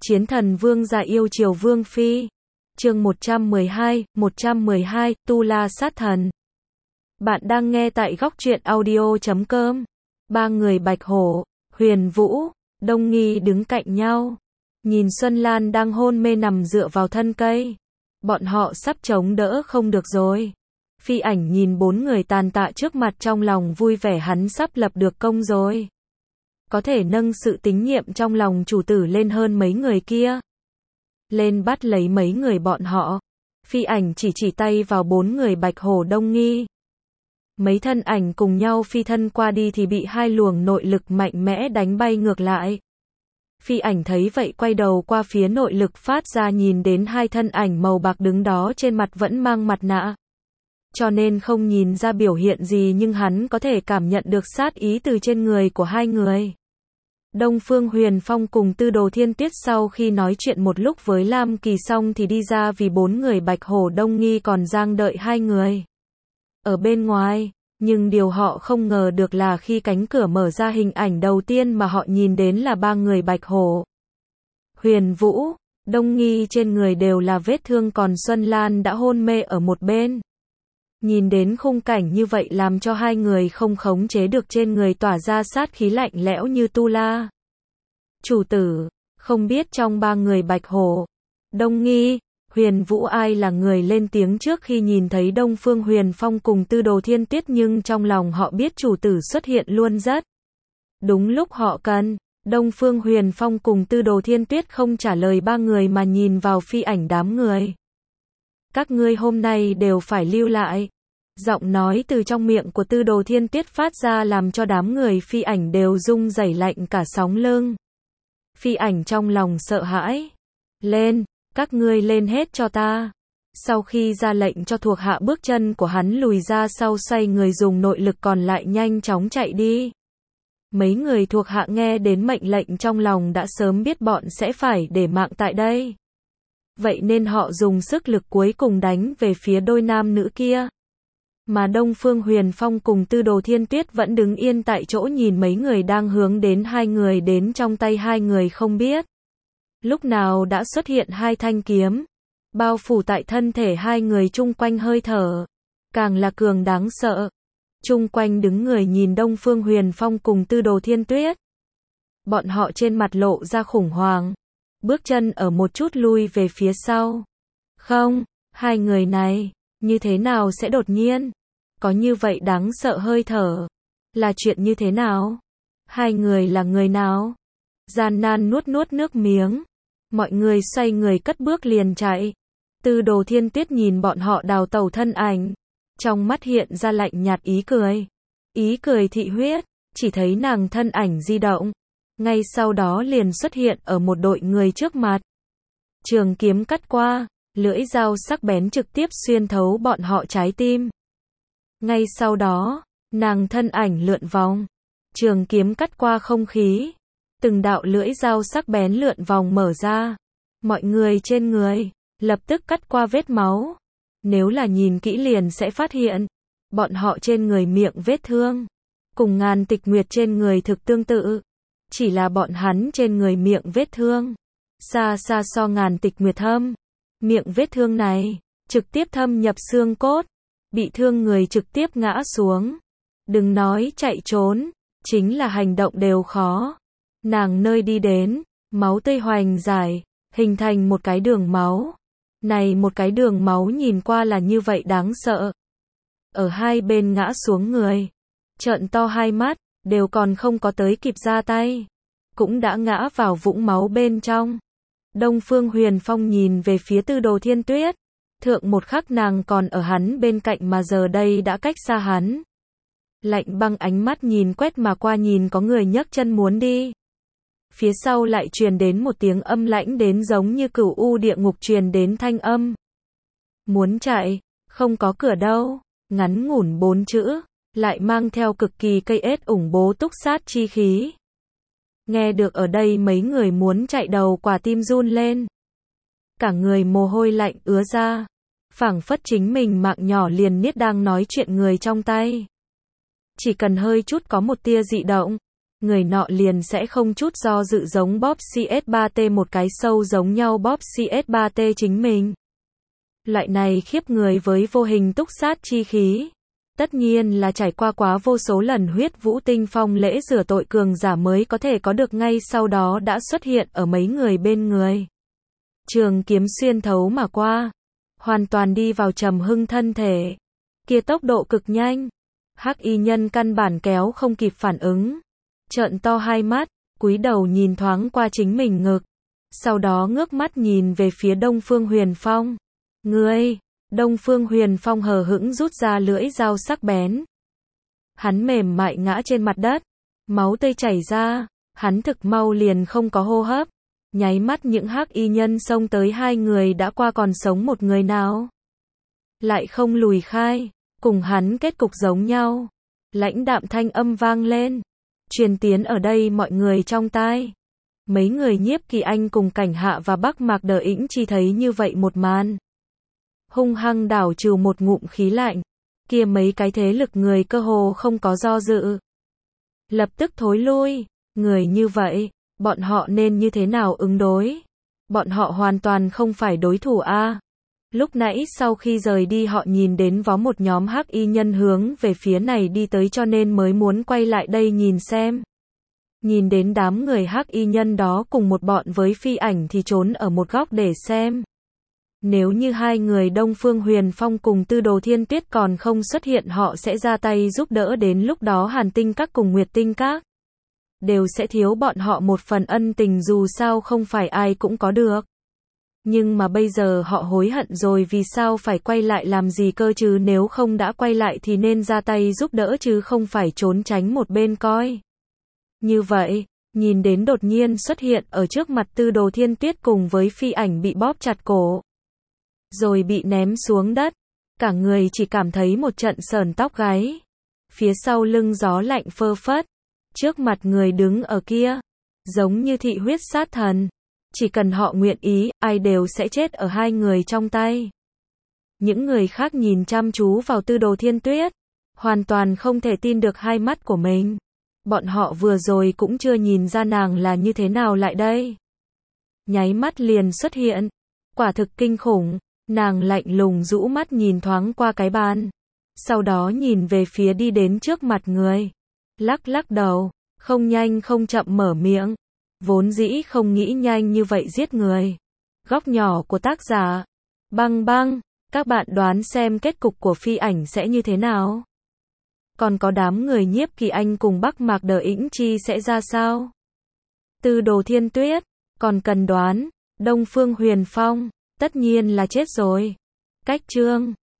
Chiến thần vương giả yêu Triều Vương Phi. Chương 112, Tu La sát thần. Bạn đang nghe tại góc truyện audio.com. Ba người Bạch Hổ, Huyền Vũ, Đông Nghi đứng cạnh nhau. Nhìn Xuân Lan đang hôn mê nằm dựa vào thân cây. Bọn họ sắp chống đỡ không được rồi. Phi Ảnh nhìn bốn người tàn tạ trước mặt trong lòng vui vẻ, hắn sắp lập được công rồi. Có thể nâng sự tín nhiệm trong lòng chủ tử lên hơn mấy người kia. Lên bắt lấy mấy người bọn họ. Phi Ảnh chỉ tay vào bốn người Bạch Hổ, Đông Nghi. Mấy thân ảnh cùng nhau phi thân qua đi thì bị hai luồng nội lực mạnh mẽ đánh bay ngược lại. Phi Ảnh thấy vậy quay đầu qua phía nội lực phát ra, nhìn đến hai thân ảnh màu bạc đứng đó, trên mặt vẫn mang mặt nạ. Cho nên không nhìn ra biểu hiện gì, nhưng hắn có thể cảm nhận được sát ý từ trên người của hai người. Đông Phương Huyền Phong cùng Tư Đồ Thiên Tuyết sau khi nói chuyện một lúc với Lam Kỳ xong thì đi ra, vì bốn người Bạch Hổ, Đông Nghi còn đang đợi hai người ở bên ngoài. Nhưng điều họ không ngờ được là khi cánh cửa mở ra, hình ảnh đầu tiên mà họ nhìn đến là ba người Bạch Hổ, Huyền Vũ, Đông Nghi trên người đều là vết thương, còn Xuân Lan đã hôn mê ở một bên. Nhìn đến khung cảnh như vậy làm cho hai người không khống chế được, trên người tỏa ra sát khí lạnh lẽo như tu la. Chủ tử, không biết trong ba người Bạch Hổ, Đông Nghi, Huyền Vũ ai là người lên tiếng trước khi nhìn thấy Đông Phương Huyền Phong cùng Tư Đồ Thiên Tuyết, nhưng trong lòng họ biết chủ tử xuất hiện luôn rất đúng lúc họ cần. Đông Phương Huyền Phong cùng Tư Đồ Thiên Tuyết không trả lời ba người mà nhìn vào Phi Ảnh đám người. Các ngươi hôm nay đều phải lưu lại. Giọng nói từ trong miệng của Tư Đồ Thiên Tuyết phát ra làm cho đám người Phi Ảnh đều rung rẩy lạnh cả sống lưng. Phi Ảnh trong lòng sợ hãi. Lên, các ngươi lên hết cho ta. Sau khi ra lệnh cho thuộc hạ, bước chân của hắn lùi ra sau, xoay người dùng nội lực còn lại nhanh chóng chạy đi. Mấy người thuộc hạ nghe đến mệnh lệnh trong lòng đã sớm biết bọn sẽ phải để mạng tại đây. Vậy nên họ dùng sức lực cuối cùng đánh về phía đôi nam nữ kia. Mà Đông Phương Huyền Phong cùng Tư Đồ Thiên Tuyết vẫn đứng yên tại chỗ, nhìn mấy người đang hướng đến hai người, đến trong tay hai người không biết lúc nào đã xuất hiện hai thanh kiếm, bao phủ tại thân thể hai người, chung quanh hơi thở càng là cường đáng sợ. Chung quanh đứng người nhìn Đông Phương Huyền Phong cùng Tư Đồ Thiên Tuyết. Bọn họ trên mặt lộ ra khủng hoảng, bước chân ở một chút lui về phía sau. Không, hai người này, như thế nào sẽ đột nhiên có như vậy đáng sợ hơi thở? Là chuyện như thế nào? Hai người là người nào? Gian nan nuốt nước miếng. Mọi người xoay người cất bước liền chạy. Tư Đồ Thiên Tuyết nhìn bọn họ đào tẩu thân ảnh, trong mắt hiện ra lạnh nhạt ý cười thị huyết. Chỉ thấy nàng thân ảnh di động, ngay sau đó liền xuất hiện ở một đội người trước mặt. Trường kiếm cắt qua, lưỡi dao sắc bén trực tiếp xuyên thấu bọn họ trái tim. Ngay sau đó, nàng thân ảnh lượn vòng, trường kiếm cắt qua không khí, từng đạo lưỡi dao sắc bén lượn vòng mở ra. Mọi người trên người lập tức cắt qua vết máu. Nếu là nhìn kỹ liền sẽ phát hiện, bọn họ trên người miệng vết thương cùng Ngàn Tịch Nguyệt trên người thực tương tự. Chỉ là bọn hắn trên người miệng vết thương xa so Ngàn Tịch Nguyệt thâm. Miệng vết thương này trực tiếp thâm nhập xương cốt, bị thương người trực tiếp ngã xuống. Đừng nói chạy trốn, chính là hành động đều khó. Nàng nơi đi đến, máu tươi hoành dài, hình thành một cái đường máu. Này một cái đường máu nhìn qua là như vậy đáng sợ. Ở hai bên ngã xuống người, trợn to hai mắt, đều còn không có tới kịp ra tay, cũng đã ngã vào vũng máu bên trong. Đông Phương Huyền Phong nhìn về phía Tư Đồ Thiên Tuyết. Thượng một khắc nàng còn ở hắn bên cạnh mà giờ đây đã cách xa hắn. Lạnh băng ánh mắt nhìn quét mà qua, nhìn có người nhấc chân muốn đi. Phía sau lại truyền đến một tiếng âm lãnh đến giống như cửu u địa ngục truyền đến thanh âm. Muốn chạy, không có cửa đâu. Ngắn ngủn 4 chữ, lại mang theo cực kỳ cây ết ủng bố túc sát chi khí. Nghe được ở đây mấy người muốn chạy đầu quả tim run lên. Cả người mồ hôi lạnh ứa ra, phảng phất chính mình mạng nhỏ liền niết đang nói chuyện người trong tay. Chỉ cần hơi chút có một tia dị động, người nọ liền sẽ không chút do dự giống bóp CS3T một cái sâu giống nhau bóp CS3T chính mình. Loại này khiếp người với vô hình túc sát chi khí. Tất nhiên là trải qua quá vô số lần huyết vũ tinh phong lễ rửa tội cường giả mới có thể có được, ngay sau đó đã xuất hiện ở mấy người bên người. Trường kiếm xuyên thấu mà qua, hoàn toàn đi vào Trầm Hưng thân thể. Kia tốc độ cực nhanh, hắc y nhân căn bản kéo không kịp phản ứng, trợn to hai mắt, cúi đầu nhìn thoáng qua chính mình ngực, sau đó ngước mắt nhìn về phía Đông Phương Huyền Phong. Ngươi, Đông Phương Huyền Phong hờ hững rút ra lưỡi dao sắc bén. Hắn mềm mại ngã trên mặt đất, máu tươi chảy ra, hắn thực mau liền không có hô hấp. Nháy mắt những hắc y nhân xông tới hai người đã qua còn sống một người nào. Lại không lùi khai, cùng hắn kết cục giống nhau. Lãnh đạm thanh âm vang lên, truyền tiến ở đây mọi người trong tai. Mấy người Nhiếp Kỳ Anh cùng Cảnh Hạ và Bắc Mạc Đờ Ĩnh chỉ thấy như vậy một màn. Hung hăng đảo trừ một ngụm khí lạnh, kia mấy cái thế lực người cơ hồ không có do dự. Lập tức thối lui, người như vậy, bọn họ nên như thế nào ứng đối? Bọn họ hoàn toàn không phải đối thủ a. Lúc nãy sau khi rời đi họ nhìn đến có một nhóm hắc y nhân hướng về phía này đi tới cho nên mới muốn quay lại đây nhìn xem. Nhìn đến đám người hắc y nhân đó cùng một bọn với Phi Ảnh thì trốn ở một góc để xem. Nếu như hai người Đông Phương Huyền Phong cùng Tư Đồ Thiên Tuyết còn không xuất hiện họ sẽ ra tay giúp đỡ, đến lúc đó Hàn Tinh Các cùng Nguyệt Tinh Các đều sẽ thiếu bọn họ một phần ân tình, dù sao không phải ai cũng có được. Nhưng mà bây giờ họ hối hận rồi, vì sao phải quay lại làm gì cơ chứ, nếu không đã quay lại thì nên ra tay giúp đỡ chứ không phải trốn tránh một bên coi. Như vậy, nhìn đến đột nhiên xuất hiện ở trước mặt Tư Đồ Thiên Tuyết cùng với Phi Ảnh bị bóp chặt cổ, rồi bị ném xuống đất, cả người chỉ cảm thấy một trận sởn tóc gáy. Phía sau lưng gió lạnh phơ phất, trước mặt người đứng ở kia, giống như thị huyết sát thần. Chỉ cần họ nguyện ý, ai đều sẽ chết ở hai người trong tay. Những người khác nhìn chăm chú vào Tư Đồ Thiên Tuyết, hoàn toàn không thể tin được hai mắt của mình. Bọn họ vừa rồi cũng chưa nhìn ra nàng là như thế nào lại đây. Nháy mắt liền xuất hiện, quả thực kinh khủng. Nàng lạnh lùng rũ mắt nhìn thoáng qua cái bàn, sau đó nhìn về phía đi đến trước mặt người, lắc lắc đầu, không nhanh không chậm mở miệng. Vốn dĩ không nghĩ nhanh như vậy giết người. Góc nhỏ của tác giả. Băng băng, các bạn đoán xem kết cục của Phi Ảnh sẽ như thế nào? Còn có đám người Nhiếp Kỳ Anh cùng Bắc Mạc Đờ Ĩnh Chi sẽ ra sao? Tư Đồ Thiên Tuyết, còn cần đoán. Đông Phương Huyền Phong, tất nhiên là chết rồi. Cách chương